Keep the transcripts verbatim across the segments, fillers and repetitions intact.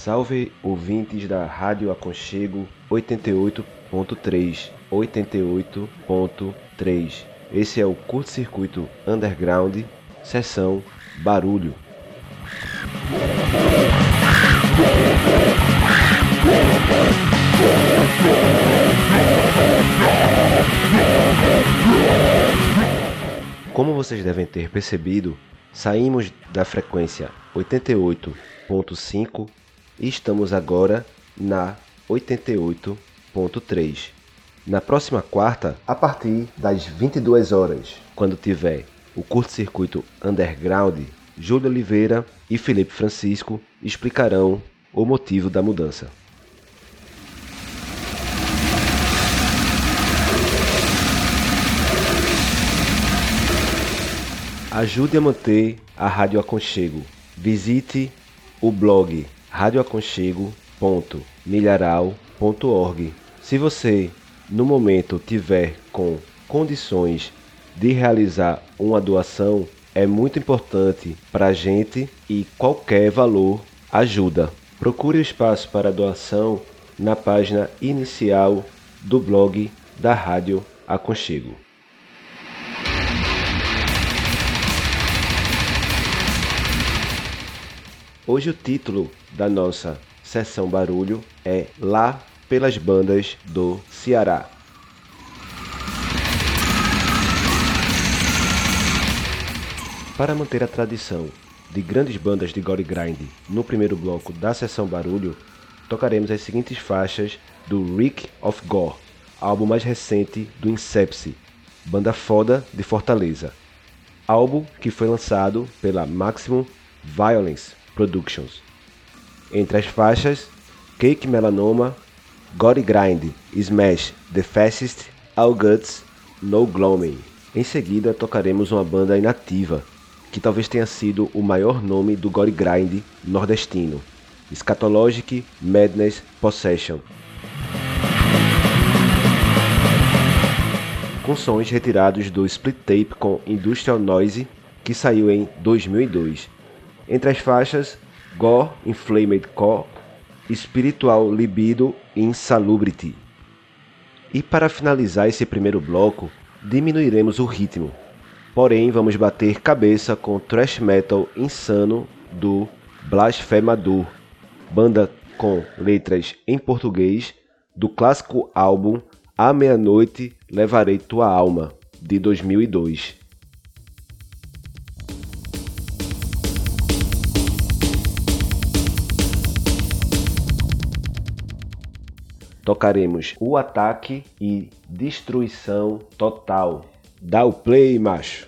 Salve ouvintes da Rádio Aconchego oitenta e oito ponto três, oitenta e oito ponto três. Esse é o curto-circuito underground, seção Barulho. Como vocês devem ter percebido, saímos da frequência oitenta e oito ponto cinco e estamos agora na oitenta e oito ponto três. Na próxima quarta, a partir das vinte e duas horas, quando tiver o curto-circuito underground, Júlio Oliveira e Felipe Francisco explicarão o motivo da mudança. Ajude a manter a Rádio Aconchego. Visite o blog radioaconchego ponto milharal ponto org. Se você, no momento, tiver com condições de realizar uma doação, é muito importante para a gente e qualquer valor ajuda. Procure o espaço para doação na página inicial do blog da Rádio Aconchego. Hoje o título da nossa sessão Barulho é Lá pelas Bandas do Ceará. Para manter a tradição de grandes bandas de gore grind no primeiro bloco da sessão Barulho, tocaremos as seguintes faixas do Reek of Gore, álbum mais recente do Inception, banda foda de Fortaleza. Álbum que foi lançado pela Maximum Violence Productions. Entre as faixas, Cake Melanoma, Gore Grind, Smash the Fastest, All Guts, No Gloaming. Em seguida tocaremos uma banda inativa, que talvez tenha sido o maior nome do Gore Grind nordestino, Scatologic Madness Possession. Com sons retirados do split tape com Industrial Noise, que saiu em dois mil e dois. Entre as faixas, Gore Inflamed Core, Spiritual Libido e Insalubrity. E para finalizar esse primeiro bloco, diminuiremos o ritmo. Porém, vamos bater cabeça com thrash metal insano do Blasphemadur, banda com letras em português do clássico álbum À Meia-Noite Levarei Tua Alma, de dois mil e dois. Tocaremos O Ataque e Destruição Total. Dá o play, macho!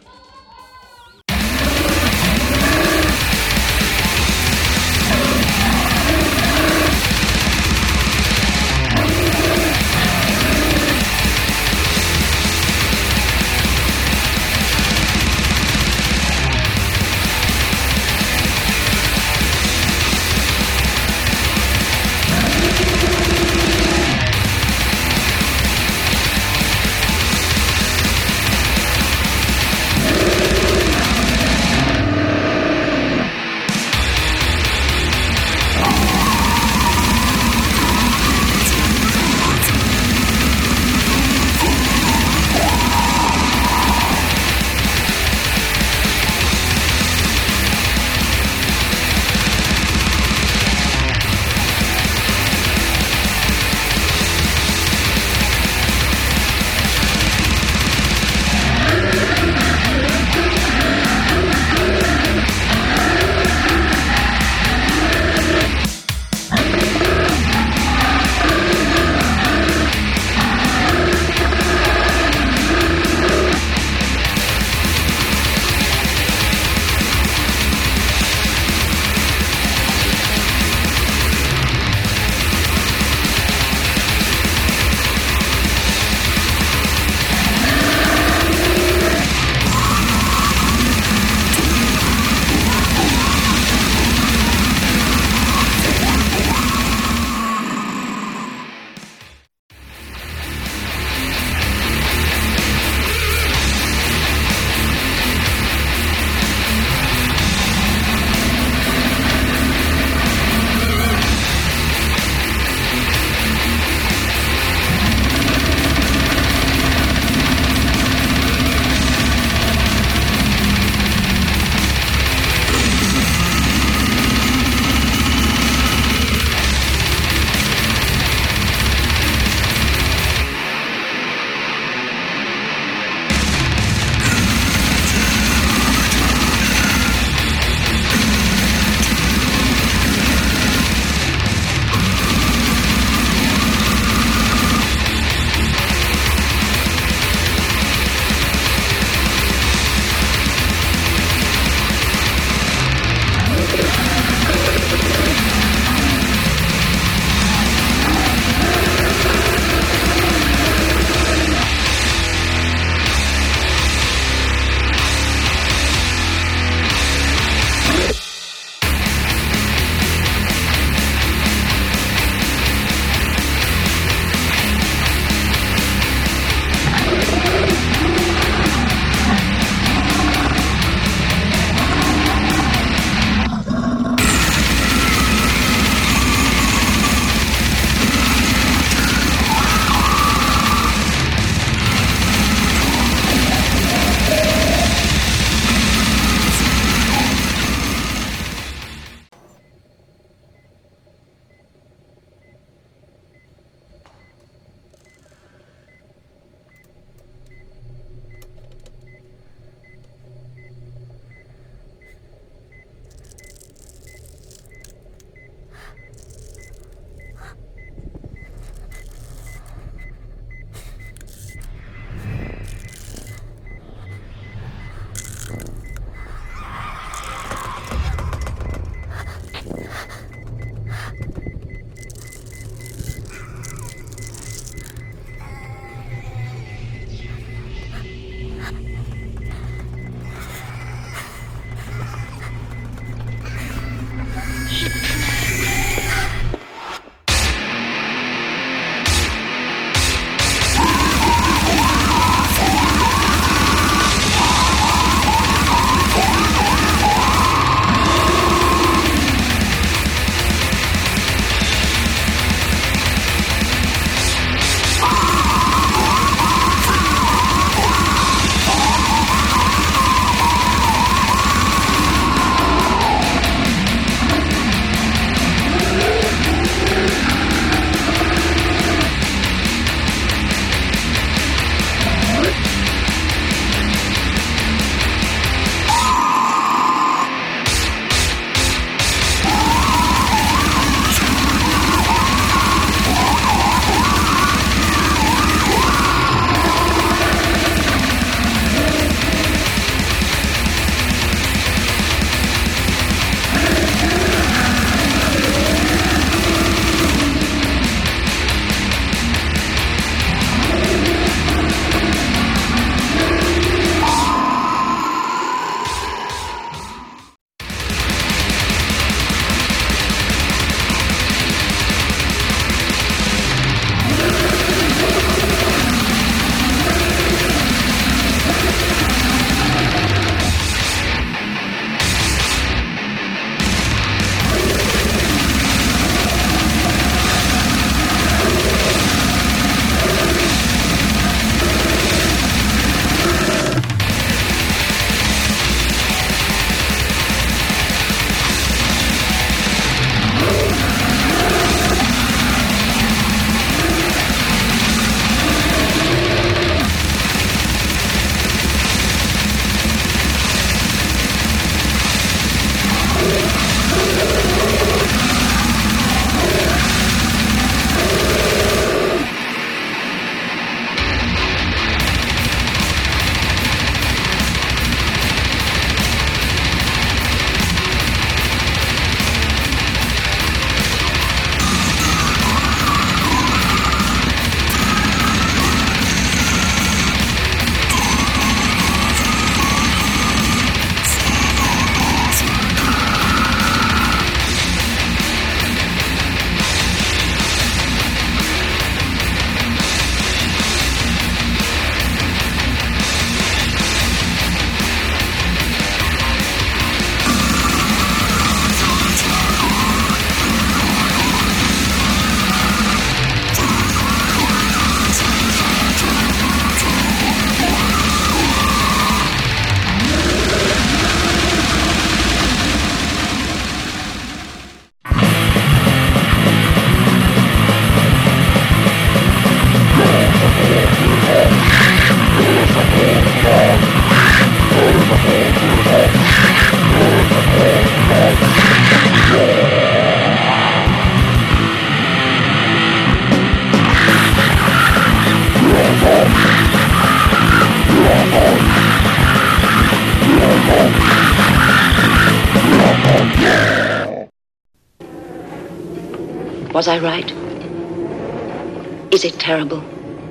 Was I right? Is it terrible?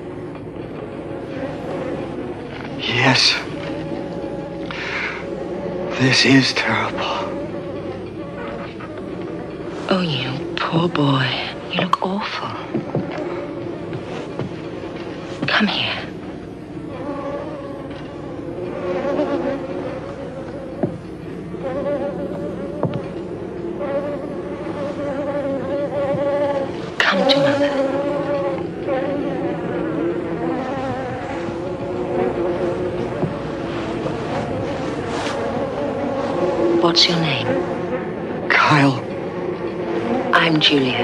Yes. This is terrible. Oh, you poor boy. You look awful. Come here. Come to Mother. What's your name? Kyle. I'm Julia.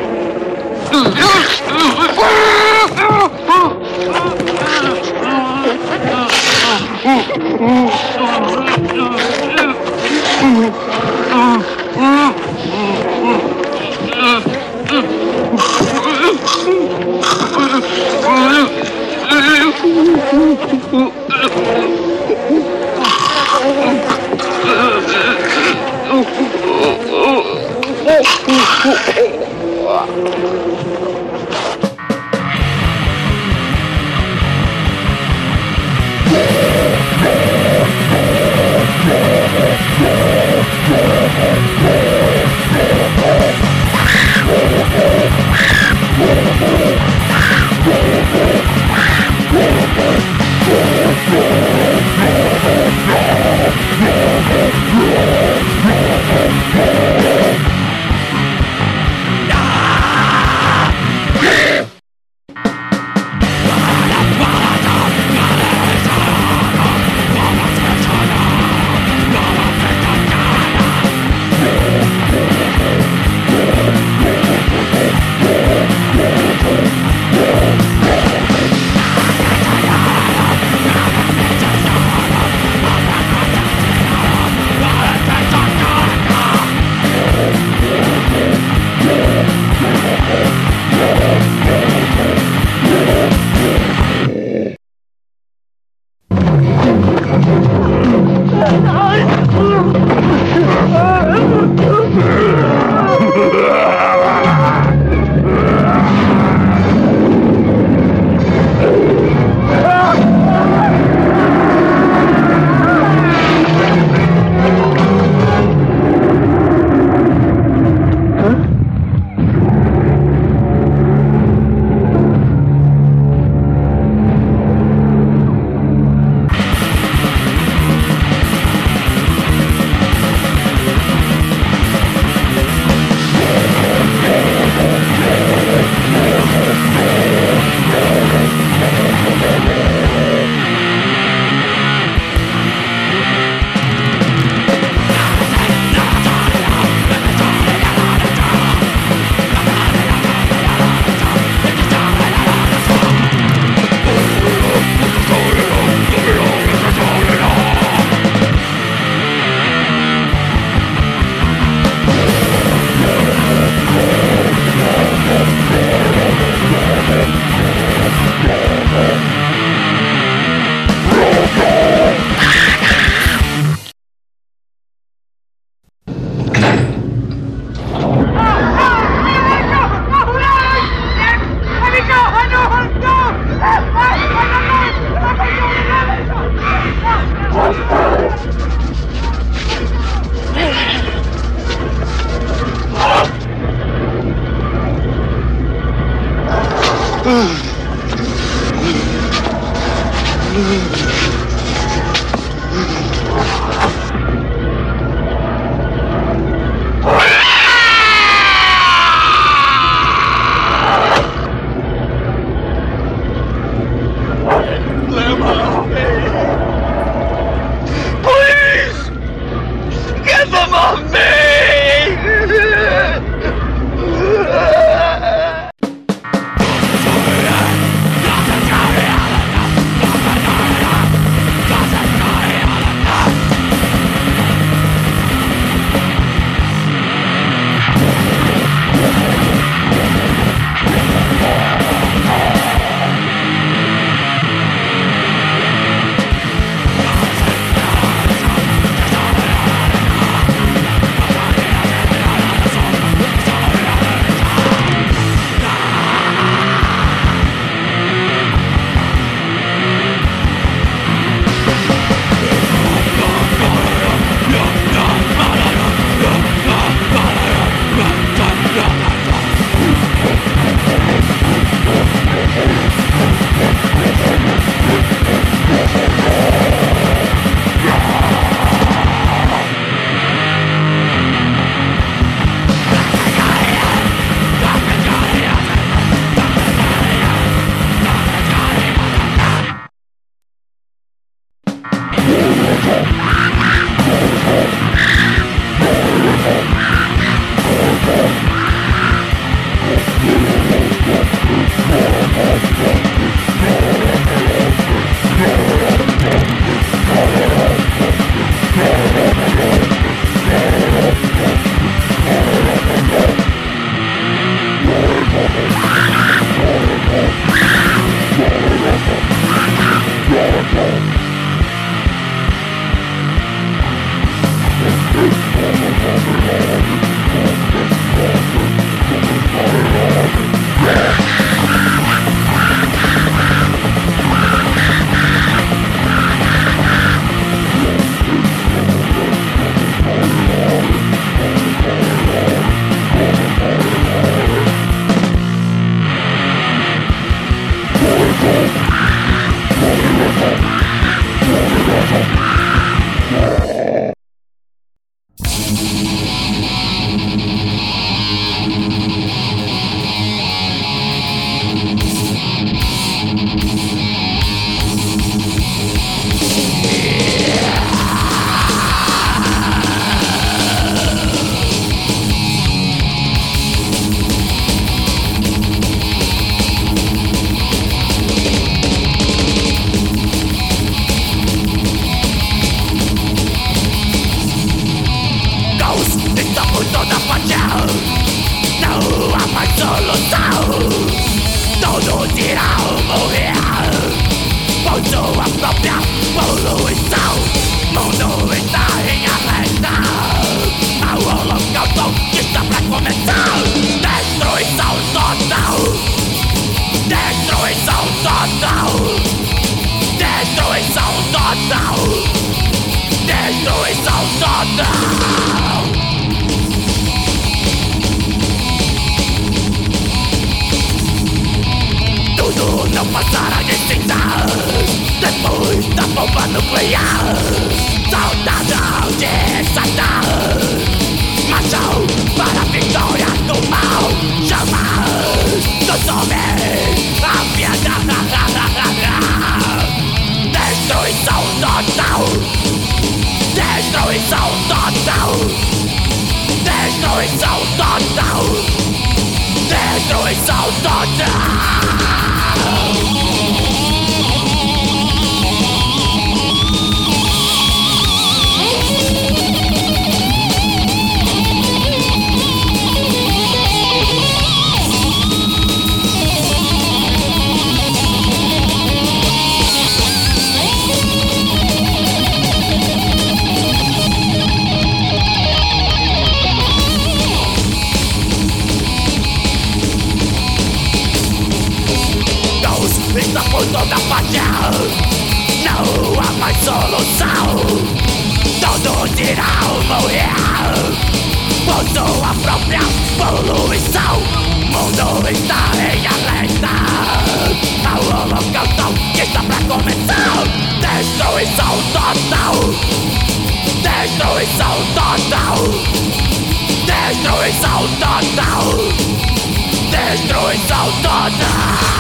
mais solução. Todos irão morrer por sua própria poluição. Mundo está em alerta, ao holocausto que está pra começar. Destruição total, destruição total, destruição total, destruição total. Tudo não passará de cinzas depois da bomba nuclear. Soldado de Satã marchou para a vitória do mal. Chamas dos homens a piedade. Destruição total, destruição total, destruição total, destruição total. Está por toda parte, não há mais solução. Todos irão morrer por sua própria poluição. Mundo está em alerta, ao holocausto que está pra começar. Destruição total, destruição total, destruição total, destruição total.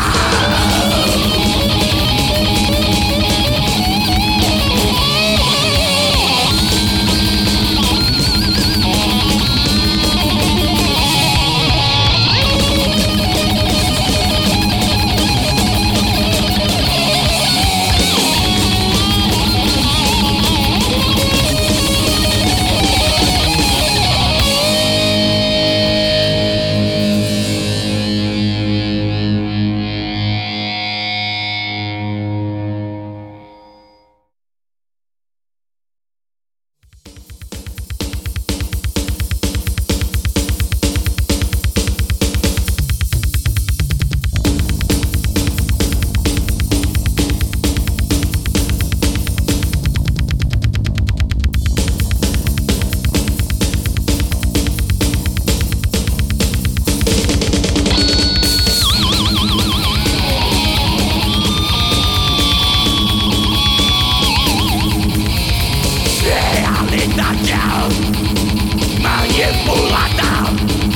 Manipulada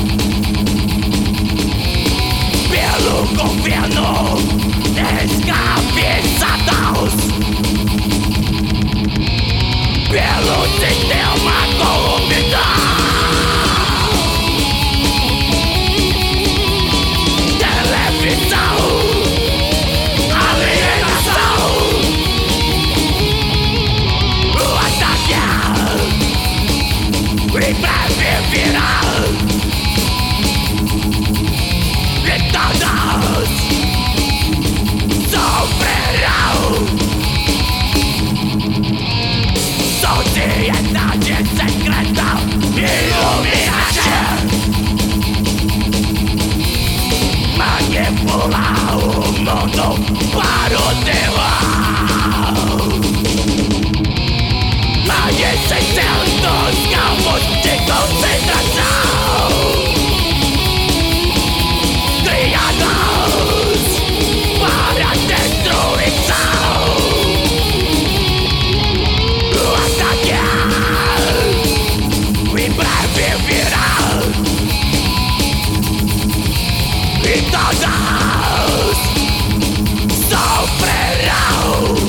pelo governo, escravizados pelo sistema corrupto. Televisão, alienação, o ataque em breve virá. E todos sofrerão. Sociedade secreta, Illuminati, manipular o mundo para o terror. Mais de seiscentos campos de concentração criados para destruição. O ataque em breve virá. E todos sofrerão.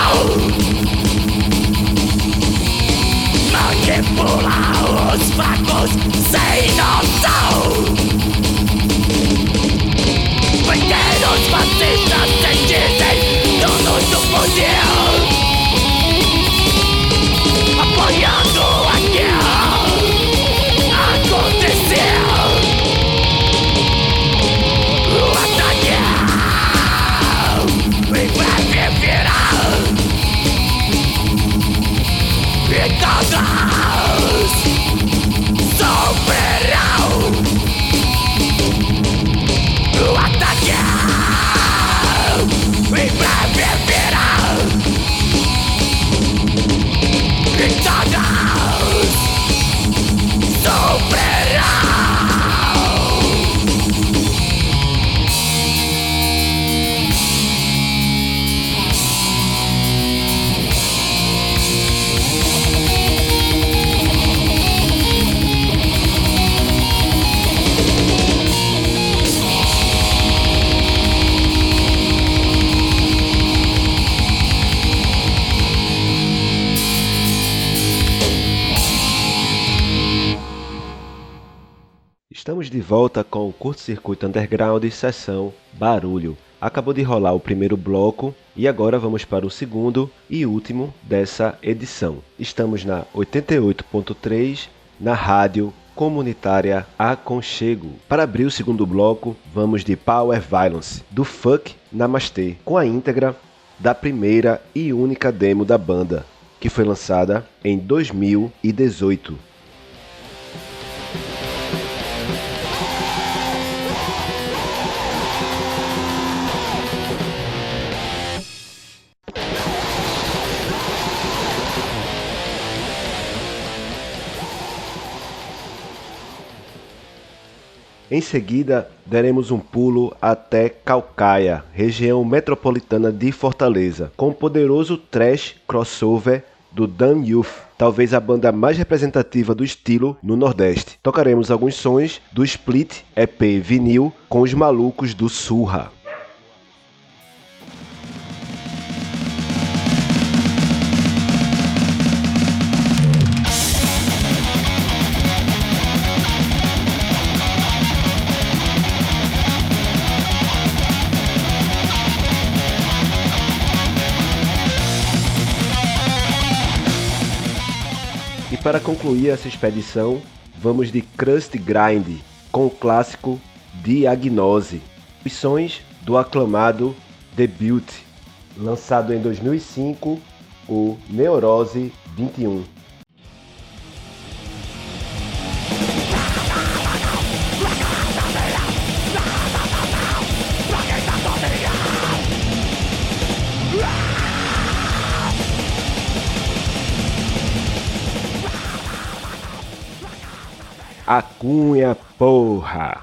Manipula os fracos sem noção. Banqueiros fascistas se dizem donos do poder, apoiando a guerra acontecer. O ataque em breve virá e todos sofrerão. O ataque em breve virá e todos sofrerão. Estamos de volta com o Curto-Circuito Underground Sessão Barulho. Acabou de rolar o primeiro bloco e agora vamos para o segundo e último dessa edição. Estamos na oitenta e oito ponto três, na rádio comunitária Aconchego. Para abrir o segundo bloco, vamos de Power Violence, do Fuck Namastê, com a íntegra da primeira e única demo da banda, que foi lançada em dois mil e dezoito. Em seguida, daremos um pulo até Caucaia, região metropolitana de Fortaleza, com o poderoso thrash crossover do Damn Youth, talvez a banda mais representativa do estilo no Nordeste. Tocaremos alguns sons do Split E P vinil com os malucos do Surra. Para concluir essa expedição, vamos de Crust Grind, com o clássico Diagnose, os sons do aclamado debut, lançado em dois mil e cinco, o Neurose vinte e um. A Cunha, porra!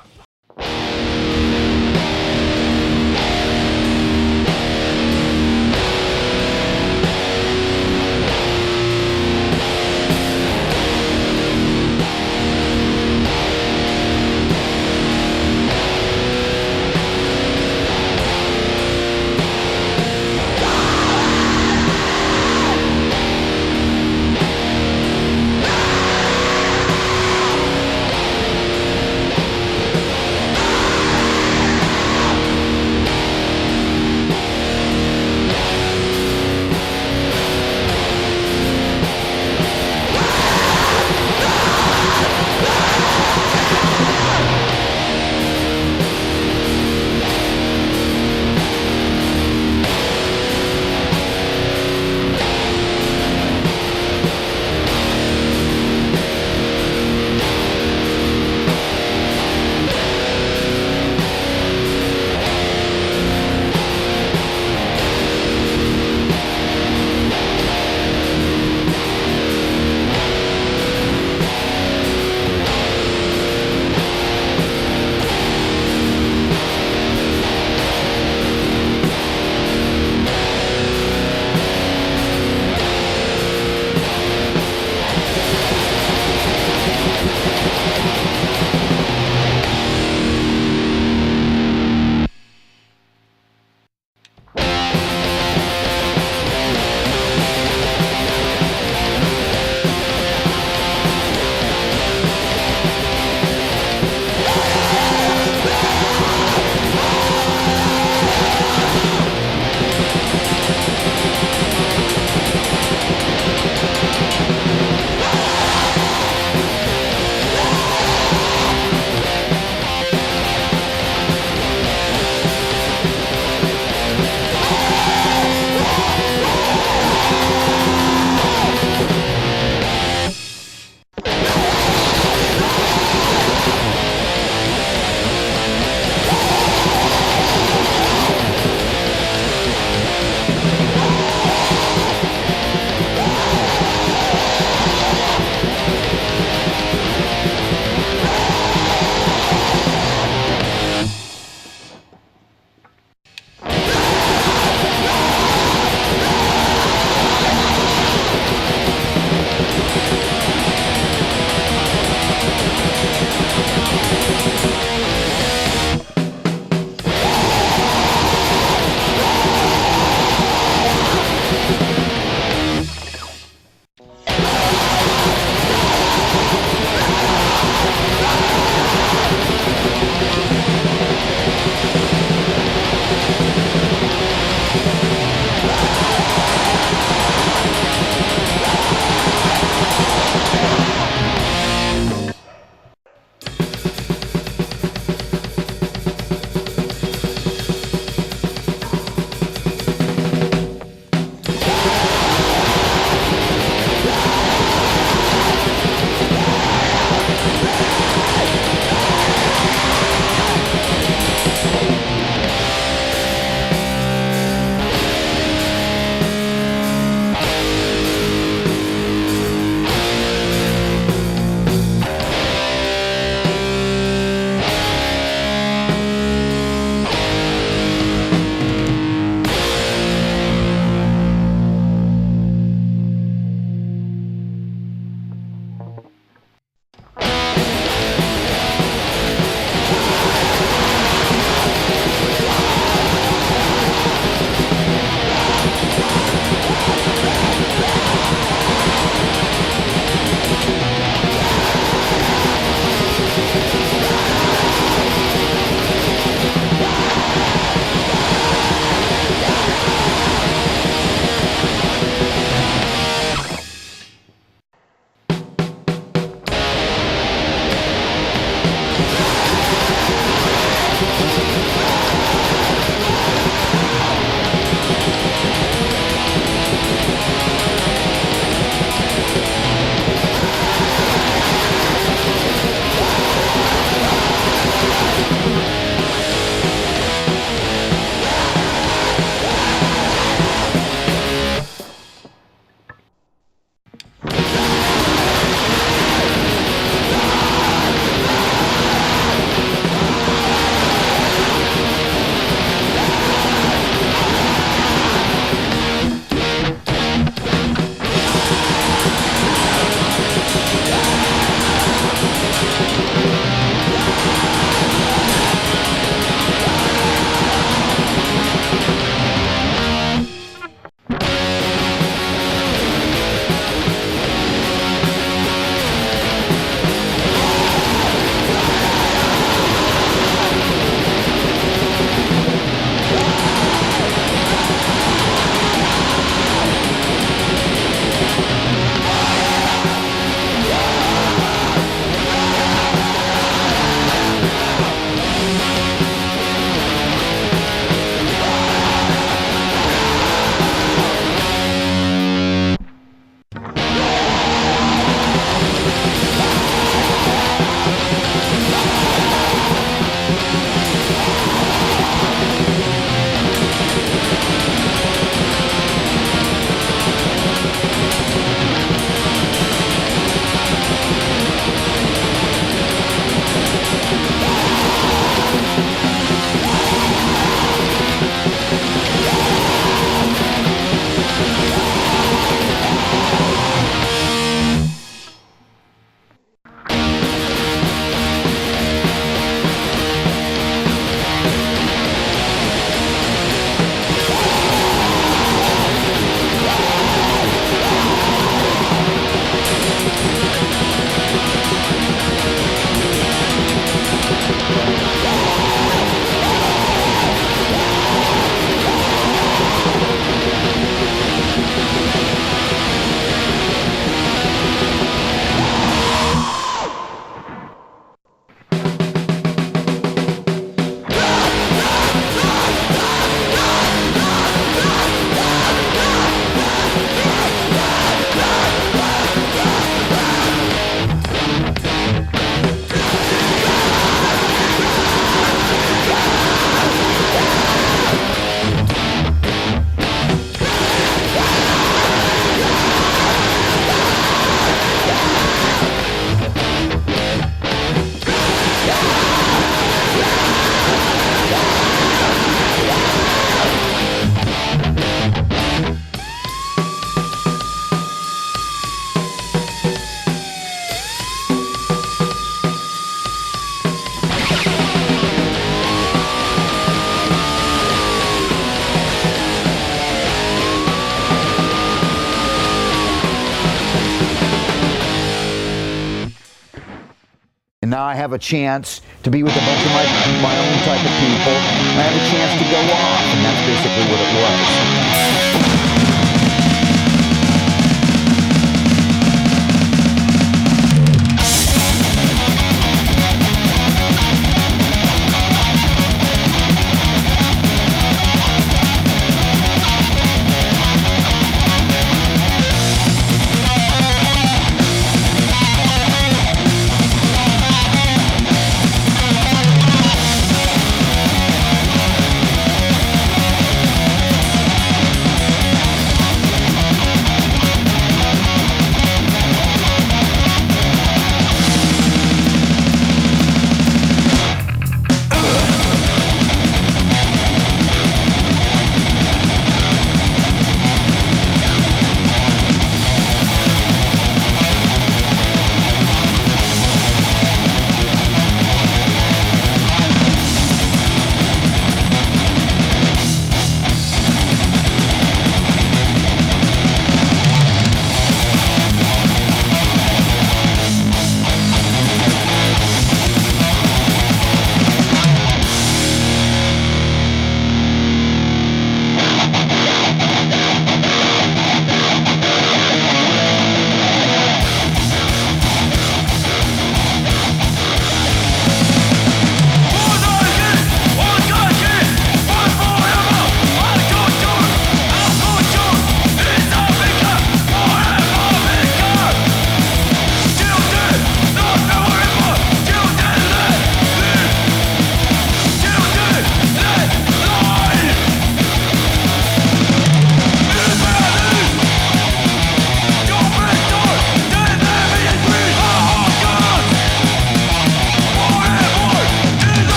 now I have a chance to be with a bunch of my, my own type of people. I have a chance to go off, and that's basically what it was.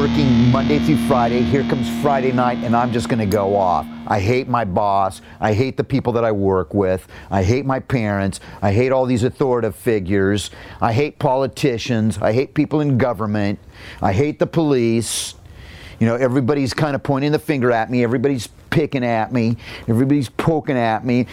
working Monday through Friday. Here comes Friday night, and I'm just going to go off. I hate my boss. I hate the people that I work with. I hate my parents. I hate all these authoritative figures. I hate politicians. I hate people in government. I hate the police. You know, everybody's kind of pointing the finger at me. Everybody's picking at me. Everybody's poking at me.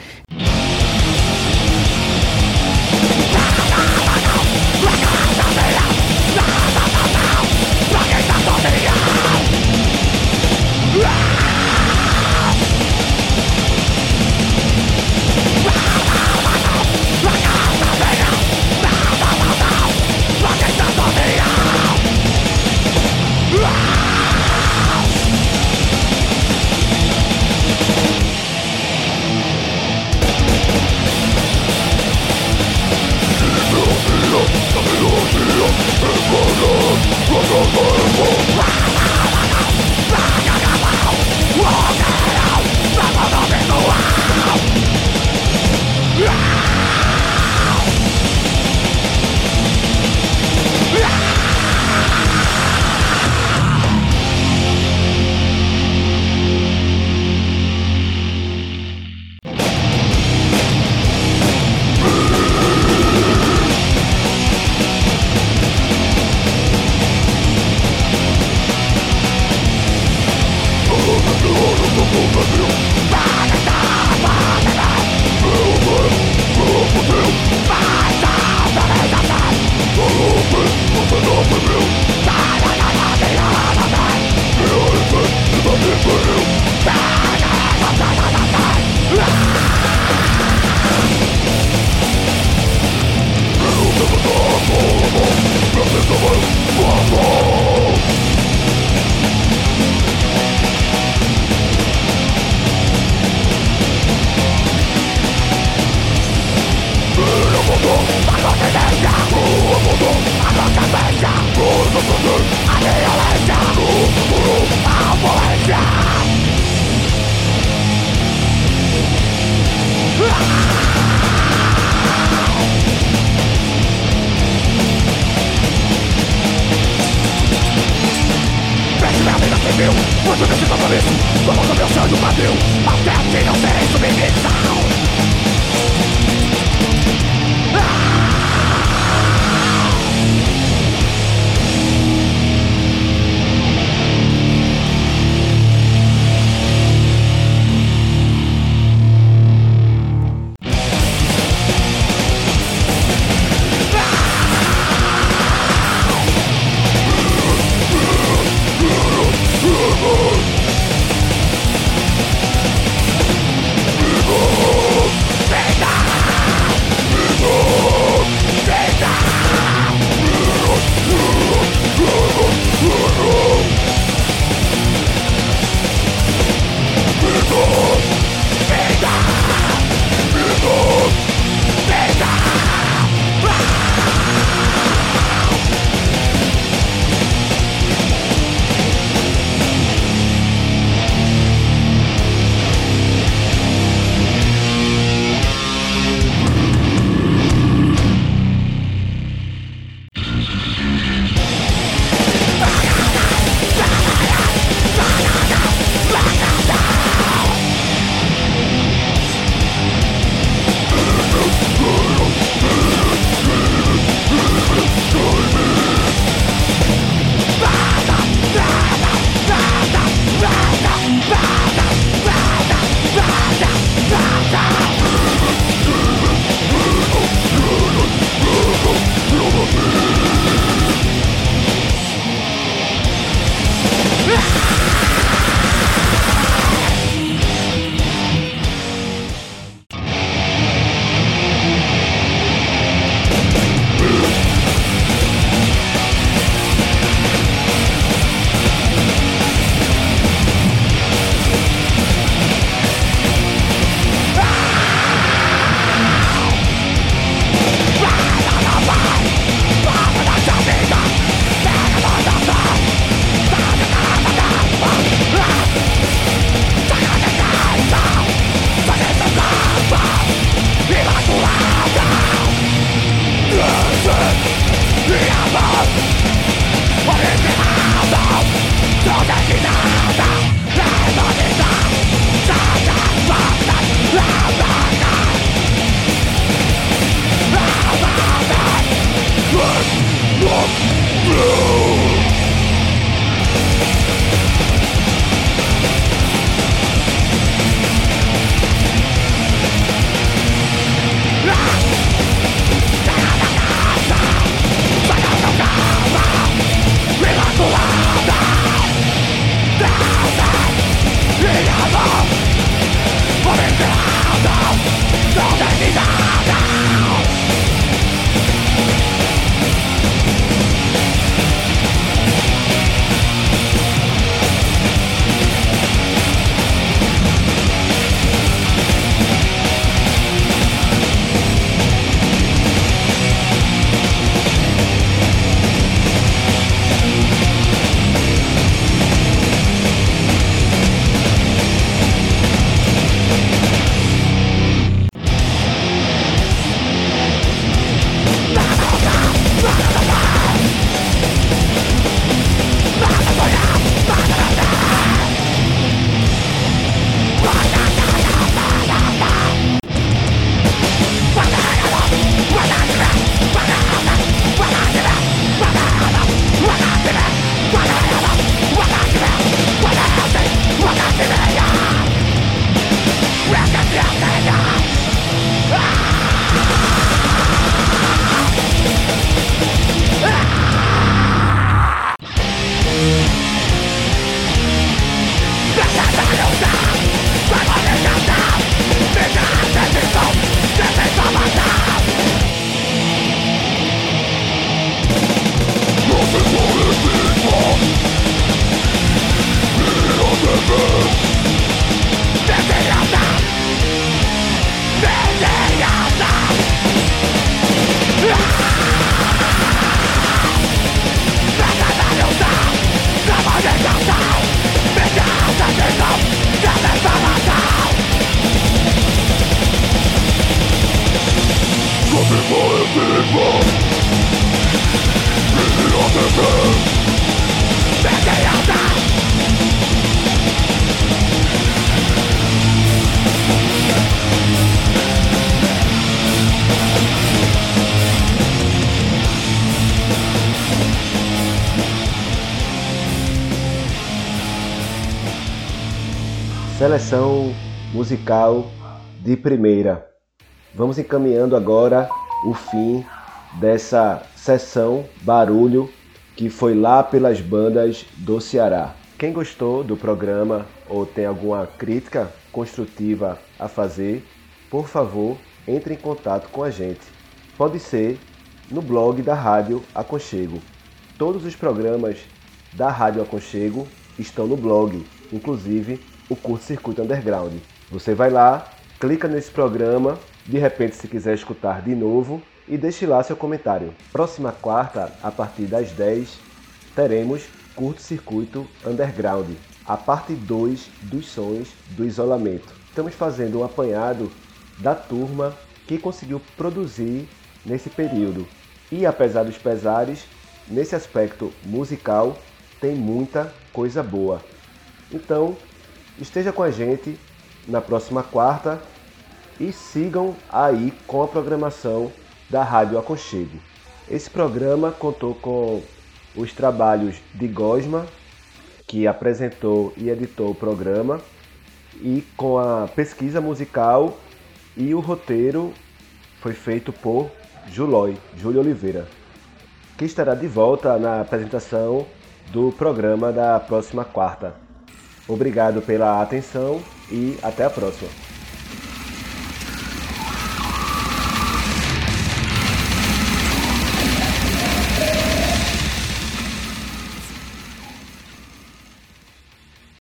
Seleção musical de primeira. Vamos encaminhando agora o fim dessa sessão barulho que foi lá pelas bandas do Ceará. Quem gostou do programa ou tem alguma crítica construtiva a fazer, por favor, entre em contato com a gente. Pode ser no blog da Rádio Aconchego. Todos os programas da Rádio Aconchego estão no blog, inclusive o Curto Circuito Underground. Você vai lá, clica nesse programa, de repente se quiser escutar de novo, e deixe lá seu comentário. Próxima quarta, a partir das dez, teremos Curto Circuito Underground, a parte dois dos sons do isolamento. Estamos fazendo um apanhado da turma que conseguiu produzir nesse período. E apesar dos pesares, nesse aspecto musical, tem muita coisa boa. Então, esteja com a gente na próxima quarta e sigam aí com a programação da Rádio Aconchego. Esse programa contou com os trabalhos de Gosma, que apresentou e editou o programa, e com a pesquisa musical, e o roteiro foi feito por Julói, Júlio Oliveira, que estará de volta na apresentação do programa da próxima quarta. Obrigado pela atenção e até a próxima.